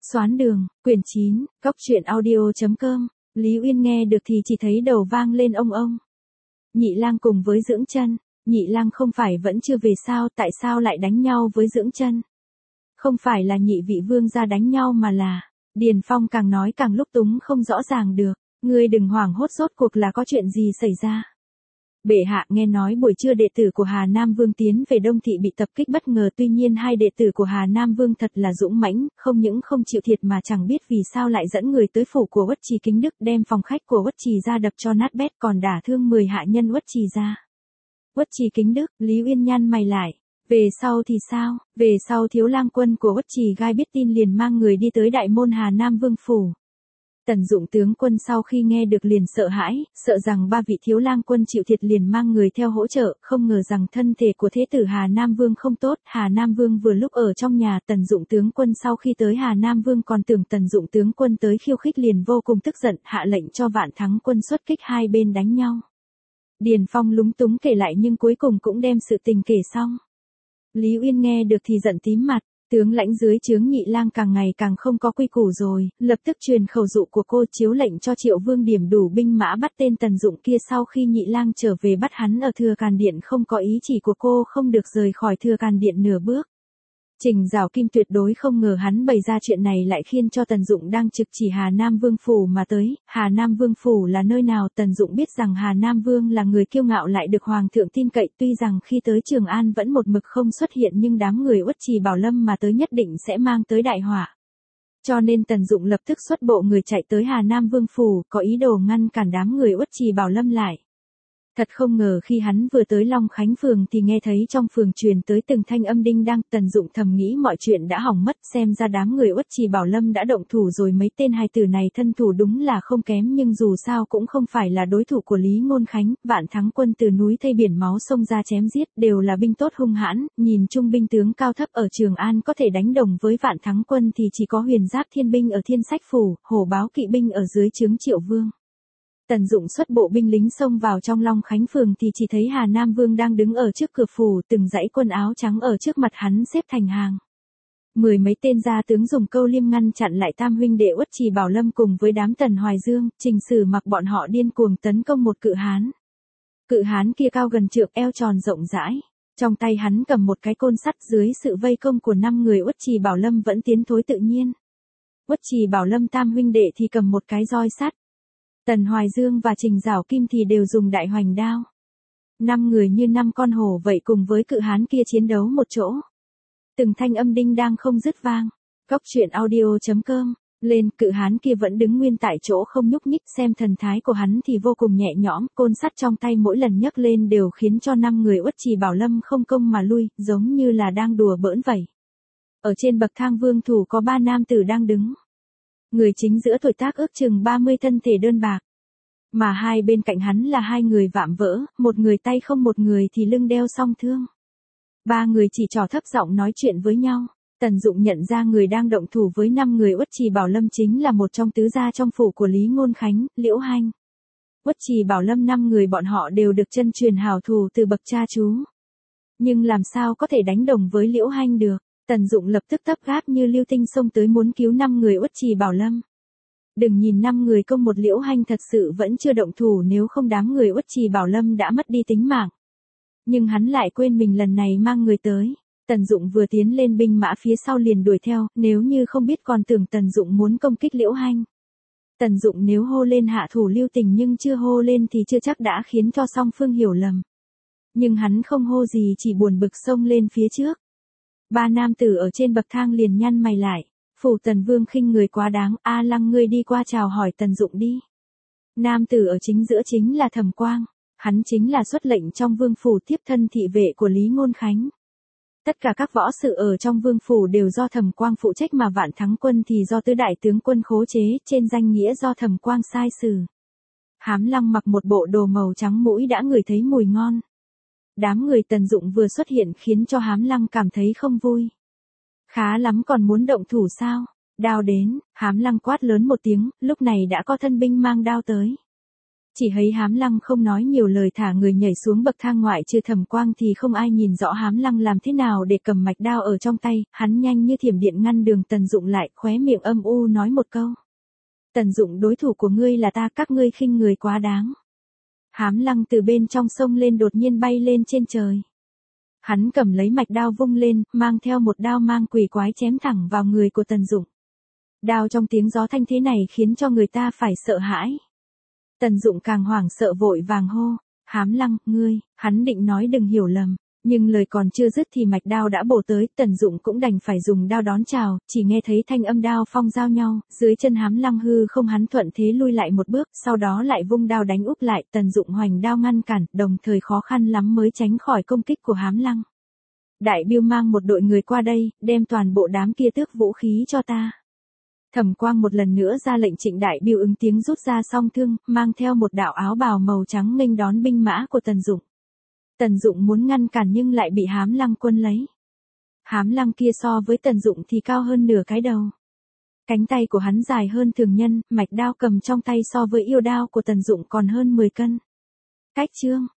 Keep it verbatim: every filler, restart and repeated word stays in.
Xoán đường, quyển chín, góc truyện audio.com, Lý Uyên nghe được thì chỉ thấy đầu vang lên ông ông. Nhị lang cùng với Dưỡng Chân, Nhị lang không phải vẫn chưa về sao, tại sao lại đánh nhau với Dưỡng Chân? Không phải là nhị vị vương gia đánh nhau mà là, Điền Phong càng nói càng lúc túng không rõ ràng được, ngươi đừng hoảng hốt, rốt cuộc là có chuyện gì xảy ra. Bệ hạ, nghe nói buổi trưa đệ tử của Hà Nam Vương tiến về Đông Thị bị tập kích bất ngờ, tuy nhiên hai đệ tử của Hà Nam Vương thật là dũng mãnh, không những không chịu thiệt mà chẳng biết vì sao lại dẫn người tới phủ của Uất Trì Kính Đức, đem phòng khách của Uất Trì ra đập cho nát bét, còn đả thương mười hạ nhân Uất Trì gia. Uất Trì Kính Đức, Lý Uyên nhăn mày lại. Về sau thì sao? Về sau thiếu lang quân của Uất Trì Gai biết tin liền mang người đi tới đại môn Hà Nam Vương phủ. Tần Dụng tướng quân sau khi nghe được liền sợ hãi, sợ rằng ba vị thiếu lang quân chịu thiệt liền mang người theo hỗ trợ, không ngờ rằng thân thể của thế tử Hà Nam Vương không tốt. Hà Nam Vương vừa lúc ở trong nhà, Tần Dụng tướng quân sau khi tới Hà Nam Vương còn tưởng Tần Dụng tướng quân tới khiêu khích liền vô cùng tức giận, hạ lệnh cho Vạn Thắng quân xuất kích, hai bên đánh nhau. Điền Phong lúng túng kể lại nhưng cuối cùng cũng đem sự tình kể xong. Lý Uyên nghe được thì giận tím mặt. Tướng lãnh dưới trướng Nhị lang càng ngày càng không có quy củ rồi, lập tức truyền khẩu dụ của cô, chiếu lệnh cho Triệu Vương điểm đủ binh mã bắt tên Tần Dụng kia. Sau khi Nhị lang trở về bắt hắn ở Thừa Càn Điện, không có ý chỉ của cô không được rời khỏi Thừa Càn Điện nửa bước. Trình Giảo Kim tuyệt đối không ngờ hắn bày ra chuyện này lại khiến cho Tần Dụng đang trực chỉ Hà Nam Vương phủ mà tới. Hà Nam Vương phủ là nơi nào? Tần Dụng biết rằng Hà Nam Vương là người kiêu ngạo lại được hoàng thượng tin cậy, tuy rằng khi tới Trường An vẫn một mực không xuất hiện nhưng đám người Uất Trì Bảo Lâm mà tới nhất định sẽ mang tới đại họa. Cho nên Tần Dụng lập tức xuất bộ người chạy tới Hà Nam Vương phủ, có ý đồ ngăn cản đám người Uất Trì Bảo Lâm lại. Thật không ngờ khi hắn vừa tới Long Khánh phường thì nghe thấy trong phường truyền tới từng thanh âm đinh đang. Tần Dụng thầm nghĩ mọi chuyện đã hỏng mất, xem ra đám người Uất Trì Bảo Lâm đã động thủ rồi. Mấy tên hài tử này thân thủ đúng là không kém nhưng dù sao cũng không phải là đối thủ của Lý Ngôn Khánh. Vạn Thắng quân từ núi thây biển máu xông ra chém giết, đều là binh tốt hung hãn, nhìn chung binh tướng cao thấp ở Trường An có thể đánh đồng với Vạn Thắng quân thì chỉ có Huyền Giáp Thiên binh ở Thiên Sách phủ, Hổ Báo kỵ binh ở dưới trướng Triệu Vương. Tần Dụng xuất bộ binh lính xông vào trong Long Khánh phường thì chỉ thấy Hà Nam Vương đang đứng ở trước cửa phủ, từng dãy quần áo trắng ở trước mặt hắn xếp thành hàng. Mười mấy tên gia tướng dùng câu liêm ngăn chặn lại tam huynh đệ Uất Trì Bảo Lâm cùng với đám Tần Hoài Dương. Trình Sử Mặc bọn họ điên cuồng tấn công một cự hán. Cự hán kia cao gần trượng, eo tròn rộng rãi, trong tay hắn cầm một cái côn sắt. Dưới sự vây công của năm người Uất Trì Bảo Lâm vẫn tiến thối tự nhiên. Uất Trì Bảo Lâm tam huynh đệ thì cầm một cái roi sắt. Tần Hoài Dương và Trình Giảo Kim thì đều dùng đại hoành đao. Năm người như năm con hổ vậy cùng với cự hán kia chiến đấu một chỗ. Từng thanh âm đinh đang không dứt vang. Góc truyện audio.com, lên, cự hán kia vẫn đứng nguyên tại chỗ không nhúc nhích, xem thần thái của hắn thì vô cùng nhẹ nhõm, côn sắt trong tay mỗi lần nhấc lên đều khiến cho năm người Uất Trì Bảo Lâm không công mà lui, giống như là đang đùa bỡn vậy. Ở trên bậc thang vương thủ có ba nam tử đang đứng. Người chính giữa tuổi tác ước chừng ba mươi, thân thể đơn bạc. Mà hai bên cạnh hắn là hai người vạm vỡ, một người tay không, một người thì lưng đeo song thương. Ba người chỉ trò thấp giọng nói chuyện với nhau. Tần Dụng nhận ra người đang động thủ với năm người Uất Trì Bảo Lâm chính là một trong tứ gia trong phủ của Lý Ngôn Khánh, Liễu Hanh. Uất Trì Bảo Lâm năm người bọn họ đều được chân truyền hảo thủ từ bậc cha chú. Nhưng làm sao có thể đánh đồng với Liễu Hanh được? Tần Dụng lập tức gấp gáp như lưu tinh xông tới muốn cứu năm người Uất Trì Bảo Lâm. Đừng nhìn năm người công một Liễu Hanh thật sự vẫn chưa động thủ, nếu không đám người Uất Trì Bảo Lâm đã mất đi tính mạng. Nhưng hắn lại quên mình lần này mang người tới. Tần Dụng vừa tiến lên binh mã phía sau liền đuổi theo, nếu như không biết còn tưởng Tần Dụng muốn công kích Liễu Hanh. Tần Dụng nếu hô lên hạ thủ lưu tình nhưng chưa hô lên thì chưa chắc đã khiến cho song phương hiểu lầm. Nhưng hắn không hô gì, chỉ buồn bực xông lên phía trước. Ba nam tử ở trên bậc thang liền nhăn mày lại. Phủ Tần Vương khinh người quá đáng, A Lăng ngươi đi qua chào hỏi Tần Dụng đi. Nam tử ở chính giữa chính là Thẩm Quang, hắn chính là xuất lệnh trong vương phủ, tiếp thân thị vệ của Lý Ngôn Khánh. Tất cả các võ sự ở trong vương phủ đều do Thẩm Quang phụ trách, mà Vạn Thắng quân thì do tứ đại tướng quân khố chế, trên danh nghĩa do Thẩm Quang sai xử. Hám Lăng mặc một bộ đồ màu trắng, mũi đã ngửi thấy mùi ngon. Đám người Tần Dụng vừa xuất hiện khiến cho Hám Lăng cảm thấy không vui. Khá lắm, còn muốn động thủ sao? Đao đến, Hám Lăng quát lớn một tiếng, lúc này đã có thân binh mang đao tới. Chỉ thấy Hám Lăng không nói nhiều lời thả người nhảy xuống bậc thang, ngoại trừ Thẩm Quang thì không ai nhìn rõ Hám Lăng làm thế nào để cầm mạch đao ở trong tay, hắn nhanh như thiểm điện ngăn đường Tần Dụng lại, khóe miệng âm u nói một câu. Tần Dụng, đối thủ của ngươi là ta, các ngươi khinh người quá đáng. Hám Lăng từ bên trong sông lên đột nhiên bay lên trên trời. Hắn cầm lấy mạch đao vung lên, mang theo một đao mang quỷ quái chém thẳng vào người của Tần Dụng. Đao trong tiếng gió thanh thế này khiến cho người ta phải sợ hãi. Tần Dụng càng hoảng sợ vội vàng hô, Hám Lăng, ngươi, hắn định nói đừng hiểu lầm, nhưng lời còn chưa dứt thì mạch đao đã bổ tới, Tần Dụng cũng đành phải dùng đao đón chào, chỉ nghe thấy thanh âm đao phong giao nhau, dưới chân Hám Lăng hư không, hắn thuận thế lui lại một bước, sau đó lại vung đao đánh úp lại, Tần Dụng hoành đao ngăn cản, đồng thời khó khăn lắm mới tránh khỏi công kích của Hám Lăng. Đại Bưu mang một đội người qua đây, đem toàn bộ đám kia tước vũ khí cho ta. Thẩm Quang một lần nữa ra lệnh, Trịnh Đại Bưu ứng tiếng rút ra song thương, mang theo một đạo áo bào màu trắng nghênh đón binh mã của Tần Dụng. Tần Dụng muốn ngăn cản nhưng lại bị Hám Lăng quân lấy. Hám Lăng kia so với Tần Dụng thì cao hơn nửa cái đầu. Cánh tay của hắn dài hơn thường nhân, mạch đao cầm trong tay so với yêu đao của Tần Dụng còn hơn mười cân. Cách chương